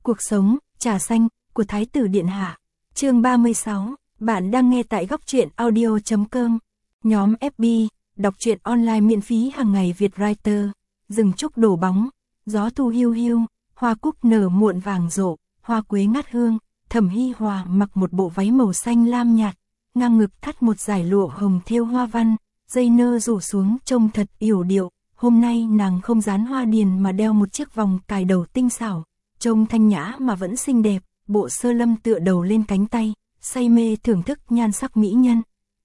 Cuộc sống, trà xanh, của Thái tử Điện Hạ. Chương 36, bạn đang nghe tại góc truyện audio.com. Nhóm FB, đọc truyện online miễn phí hàng ngày Việt Writer. Rừng trúc đổ bóng, gió thu hiu hiu, hoa cúc nở muộn vàng rộ, hoa quế ngát hương. Thẩm Hi Hòa mặc một bộ váy màu xanh lam nhạt, ngang ngực thắt một dải lụa hồng thêu hoa văn, dây nơ rủ xuống trông thật yểu điệu. Hôm nay nàng không dán hoa điền mà đeo một chiếc vòng cài đầu tinh xảo, trông thanh nhã mà vẫn xinh đẹp. Bộ Sơ Lâm tựa đầu lên cánh tay, say mê thưởng thức nhan sắc mỹ nhân.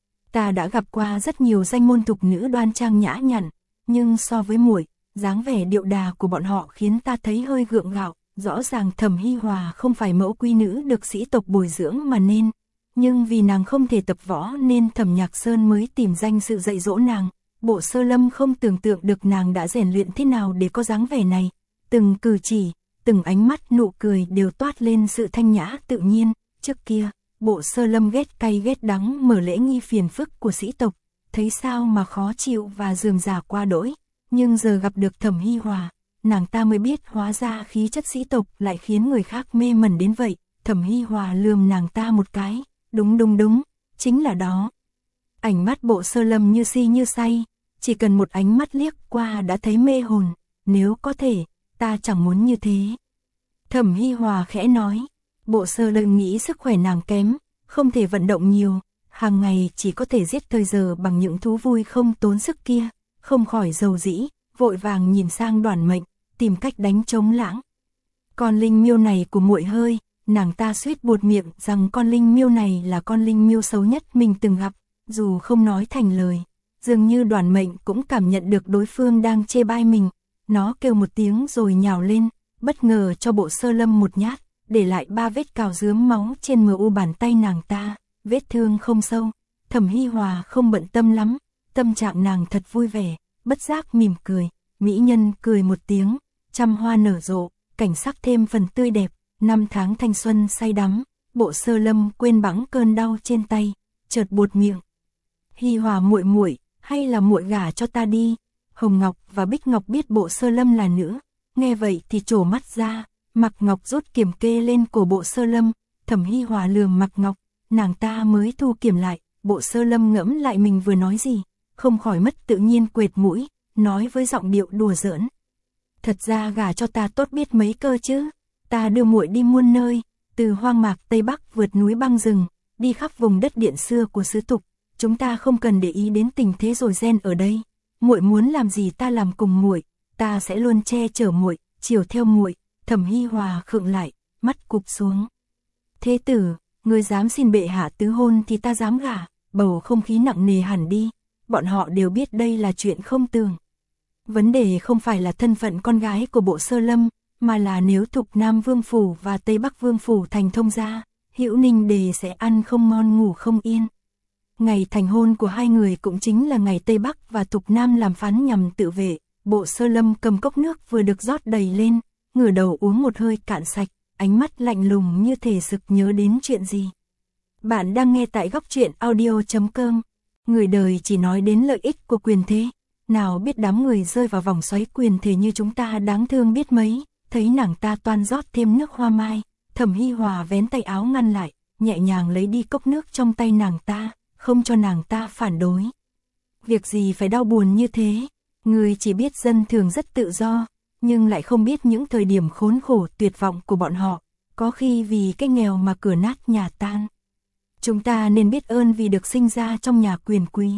Ta đã gặp qua rất nhiều danh môn thục nữ đoan trang nhã nhặn, nhưng so với muội, dáng vẻ điệu đà của bọn họ khiến ta thấy hơi gượng gạo. Rõ ràng Thẩm Hi Hòa không phải mẫu quý nữ được sĩ tộc bồi dưỡng mà nên, nhưng vì nàng không thể tập võ nên Thẩm Nhạc Sơn mới tìm danh sự dạy dỗ nàng. Bộ Sơ Lâm không tưởng tượng được nàng đã rèn luyện thế nào để có dáng vẻ này, từng cử chỉ, từng ánh mắt nụ cười đều toát lên sự thanh nhã tự nhiên. Trước kia, Bộ Sơ Lâm ghét cay ghét đắng mở lễ nghi phiền phức của sĩ tộc, thấy sao mà khó chịu và rườm rà quá đỗi, nhưng giờ gặp được Thẩm Hi Hòa, nàng ta mới biết hóa ra khí chất sĩ tộc lại khiến người khác mê mẩn đến vậy. Thẩm Hi Hòa lườm nàng ta một cái, đúng, chính là đó. Ánh mắt Bộ Sơ Lâm như si như say, chỉ cần một ánh mắt liếc qua đã thấy mê hồn, nếu có thể, ta chẳng muốn như thế. Thẩm Hi Hòa khẽ nói, Bộ Sơ Lâm nghĩ sức khỏe nàng kém, không thể vận động nhiều, hàng ngày chỉ có thể giết thời giờ bằng những thú vui không tốn sức kia, không khỏi dầu dĩ, vội vàng nhìn sang Đoàn Mệnh, tìm cách đánh trống lãng. Con linh miêu này của muội hơi, nàng ta suýt buột miệng rằng con linh miêu này là con linh miêu xấu nhất mình từng gặp, dù không nói thành lời, dường như Đoàn Mệnh cũng cảm nhận được đối phương đang chê bai mình. Nó kêu một tiếng rồi nhào lên, bất ngờ cho Bộ Sơ Lâm một nhát, để lại 3 vết cào rướm máu trên mu bàn tay nàng ta, vết thương không sâu. Thẩm Hi Hòa không bận tâm lắm, tâm trạng nàng thật vui vẻ, bất giác mỉm cười. Mỹ nhân cười một tiếng, trăm hoa nở rộ, cảnh sắc thêm phần tươi đẹp. Năm tháng thanh xuân say đắm, Bộ Sơ Lâm quên bẵng cơn đau trên tay, chợt buột miệng. Hi Hòa muội, hay là muội gả cho ta đi? Hồng Ngọc và Bích Ngọc biết Bộ Sơ Lâm là nữ, nghe vậy thì trổ mắt ra. Mạc Ngọc rút kiểm kê lên cổ Bộ Sơ Lâm, Thẩm Hi Hòa lườm Mạc Ngọc, nàng ta mới thu kiểm lại. Bộ Sơ Lâm ngẫm lại mình vừa nói gì, không khỏi mất tự nhiên quệt mũi, nói với giọng điệu đùa giỡn. Thật ra gả cho ta tốt biết mấy cơ chứ, ta đưa muội đi muôn nơi, từ hoang mạc Tây Bắc vượt núi băng rừng, đi khắp vùng đất điện xưa của xứ Tục, chúng ta không cần để ý đến tình thế rồi ren ở đây. Muội muốn làm gì ta làm cùng muội, ta sẽ luôn che chở muội, chiều theo muội. Thẩm Hi Hòa khựng lại, mắt cụp xuống. Thế tử, ngươi dám xin bệ hạ tứ hôn thì ta dám gả. Bầu không khí nặng nề hẳn đi, bọn họ đều biết đây là chuyện không tưởng. Vấn đề không phải là thân phận con gái của Bộ Sơ Lâm, mà là nếu Thục Nam Vương Phủ và Tây Bắc Vương Phủ thành thông gia, Hữu Ninh Đề sẽ ăn không ngon ngủ không yên. Ngày thành hôn của hai người cũng chính là ngày Tây Bắc và Thục Nam làm phán nhằm tự vệ. Bộ Sơ Lâm cầm cốc nước vừa được rót đầy lên, ngửa đầu uống một hơi cạn sạch, ánh mắt lạnh lùng như thể sực nhớ đến chuyện gì. Bạn đang nghe tại góc truyện audio.com. Người đời chỉ nói đến lợi ích của quyền thế, nào biết đám người rơi vào vòng xoáy quyền thế như chúng ta đáng thương biết mấy. Thấy nàng ta toan rót thêm nước hoa mai, Thẩm Hi Hòa vén tay áo ngăn lại, nhẹ nhàng lấy đi cốc nước trong tay nàng ta, không cho nàng ta phản đối. Việc gì phải đau buồn như thế, người chỉ biết dân thường rất tự do, nhưng lại không biết những thời điểm khốn khổ tuyệt vọng của bọn họ, có khi vì cái nghèo mà cửa nát nhà tan. Chúng ta nên biết ơn vì được sinh ra trong nhà quyền quý.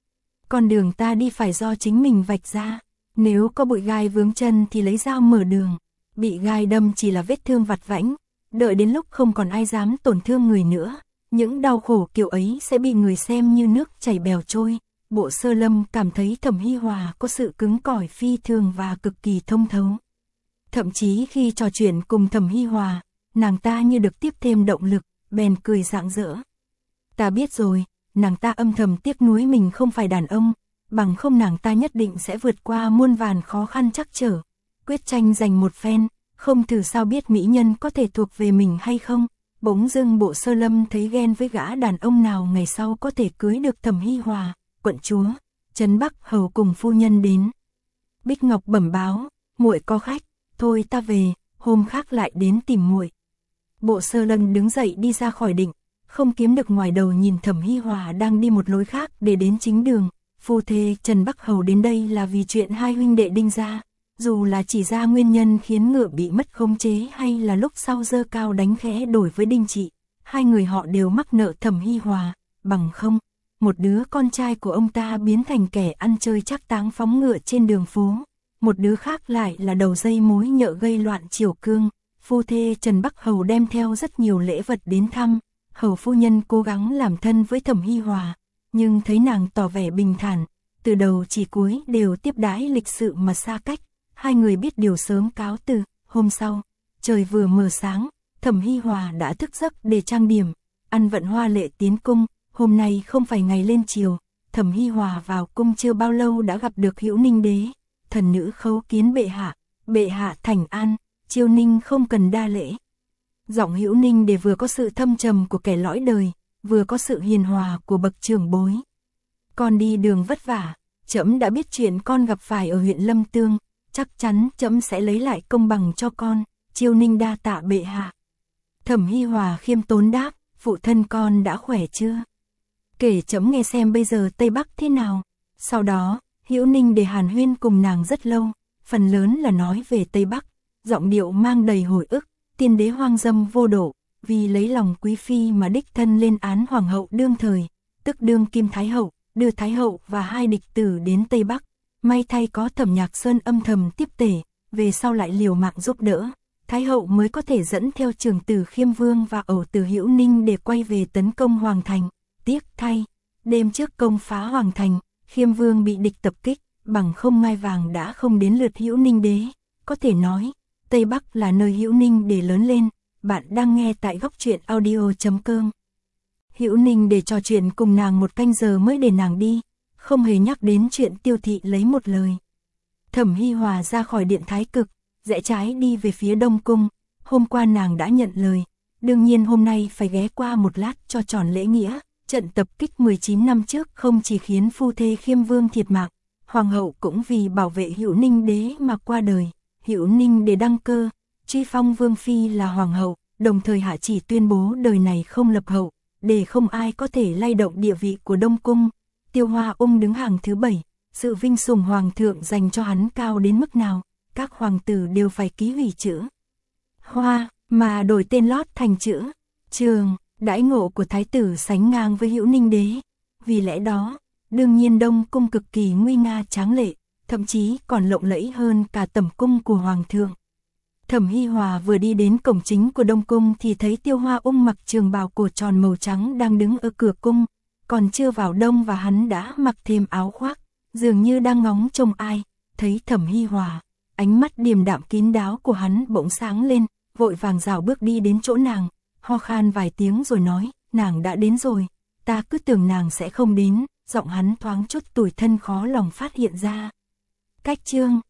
Con đường ta đi phải do chính mình vạch ra, nếu có bụi gai vướng chân thì lấy dao mở đường. Bị gai đâm chỉ là vết thương vặt vãnh, đợi đến lúc không còn ai dám tổn thương người nữa, những đau khổ kiểu ấy sẽ bị người xem như nước chảy bèo trôi. Bộ Sơ Lâm cảm thấy Thẩm Hi Hòa có sự cứng cỏi phi thường và cực kỳ thông thấu. Thậm chí khi trò chuyện cùng Thẩm Hi Hòa, nàng ta như được tiếp thêm động lực, bèn cười rạng rỡ. Ta biết rồi, nàng ta âm thầm tiếc nuối mình không phải đàn ông, bằng không nàng ta nhất định sẽ vượt qua muôn vàn khó khăn trắc trở, quyết tranh giành một phen, không thử sao biết mỹ nhân có thể thuộc về mình hay không. Bỗng dưng Bộ Sơ Lâm thấy ghen với gã đàn ông nào ngày sau có thể cưới được Thẩm Hi Hòa. Quận chúa, Trấn Bắc hầu cùng phu nhân đến. Bích Ngọc bẩm báo, muội có khách, thôi ta về, hôm khác lại đến tìm muội. Bộ Sơ Lân đứng dậy đi ra khỏi đình, không kiếm được ngoài đầu nhìn Thẩm Hi Hòa đang đi một lối khác để đến chính đường. Phu thê Trần Bắc Hầu đến đây là vì chuyện hai huynh đệ Đinh gia, dù là chỉ ra nguyên nhân khiến ngựa bị mất khống chế hay là lúc sau dơ cao đánh khẽ đổi với Đinh Trị, hai người họ đều mắc nợ Thẩm Hi Hòa, bằng không, một đứa con trai của ông ta biến thành kẻ ăn chơi trác táng phóng ngựa trên đường phố, một đứa khác lại là đầu dây mối nhợ gây loạn triều cương. Phu thê Trần Bắc Hầu đem theo rất nhiều lễ vật đến thăm, Hầu phu nhân cố gắng làm thân với Thẩm Hi Hòa, nhưng thấy nàng tỏ vẻ bình thản, từ đầu chỉ cuối đều tiếp đãi lịch sự mà xa cách, hai người biết điều sớm cáo từ. Hôm sau, trời vừa mờ sáng, Thẩm Hi Hòa đã thức giấc để trang điểm, ăn vận hoa lệ tiến cung. Hôm nay không phải ngày lên triều, Thẩm Hi Hòa vào cung chưa bao lâu đã gặp được Hữu Ninh đế. Thần nữ khấu kiến bệ hạ thảnh an, Chiêu Ninh không cần đa lễ. Giọng Hữu Ninh để vừa có sự thâm trầm của kẻ lõi đời, vừa có sự hiền hòa của bậc trưởng bối. Con đi đường vất vả, trẫm đã biết chuyện con gặp phải ở huyện Lâm Tương, chắc chắn trẫm sẽ lấy lại công bằng cho con. Chiêu Ninh đa tạ bệ hạ. Thẩm Hi Hòa khiêm tốn đáp, phụ thân con đã khỏe chưa? Kể trẫm nghe xem bây giờ Tây Bắc thế nào. Sau đó, Hữu Ninh để hàn huyên cùng nàng rất lâu, phần lớn là nói về Tây Bắc, giọng điệu mang đầy hồi ức. Tiên đế hoang dâm vô độ, vì lấy lòng quý phi mà đích thân lên án hoàng hậu đương thời, tức đương kim thái hậu, đưa thái hậu và hai địch tử đến Tây Bắc. May thay có Thẩm Nhạc Sơn âm thầm tiếp tể, về sau lại liều mạng giúp đỡ, thái hậu mới có thể dẫn theo trưởng tử Khiêm Vương và ẩu tử Hữu Ninh để quay về tấn công Hoàng Thành. Tiếc thay, đêm trước công phá Hoàng Thành, Khiêm Vương bị địch tập kích, bằng không ngai vàng đã không đến lượt Hữu Ninh đế. Có thể nói, Tây Bắc là nơi Hữu Ninh để lớn lên. Bạn đang nghe tại Góc Truyện Audio.com. Hữu Ninh để trò chuyện cùng nàng một canh giờ mới để nàng đi, không hề nhắc đến chuyện Tiêu thị lấy một lời. Thẩm Hi Hòa ra khỏi điện Thái Cực, rẽ trái đi về phía Đông Cung. Hôm qua nàng đã nhận lời, đương nhiên hôm nay phải ghé qua một lát cho tròn lễ nghĩa. Trận tập kích 19 năm trước không chỉ khiến phu thê Khiêm Vương thiệt mạng, hoàng hậu cũng vì bảo vệ Hữu Ninh đế mà qua đời. Hữu Ninh để đăng cơ, truy phong Vương phi là hoàng hậu, đồng thời hạ chỉ tuyên bố đời này không lập hậu, để không ai có thể lay động địa vị của Đông Cung. Tiêu Hoa đứng hàng thứ 7, sự vinh sủng hoàng thượng dành cho hắn cao đến mức nào, các hoàng tử đều phải ký hủy chữ Hoa mà đổi tên lót thành chữ Trường. Đãi ngộ của thái tử sánh ngang với Hữu Ninh đế, vì lẽ đó, đương nhiên Đông Cung cực kỳ nguy nga tráng lệ, thậm chí còn lộng lẫy hơn cả tẩm cung của hoàng thượng. Thẩm Hi Hòa vừa đi đến cổng chính của Đông Cung thì thấy Tiêu Hoa mặc trường bào cổ tròn màu trắng đang đứng ở cửa cung, còn chưa vào đông và hắn đã mặc thêm áo khoác, dường như đang ngóng trông ai. Thấy Thẩm Hi Hòa, ánh mắt điềm đạm kín đáo của hắn bỗng sáng lên, vội vàng rảo bước đi đến chỗ nàng, ho khan vài tiếng rồi nói, nàng đã đến rồi, ta cứ tưởng nàng sẽ không đến. Giọng hắn thoáng chút tủi thân khó lòng phát hiện ra. Cách chương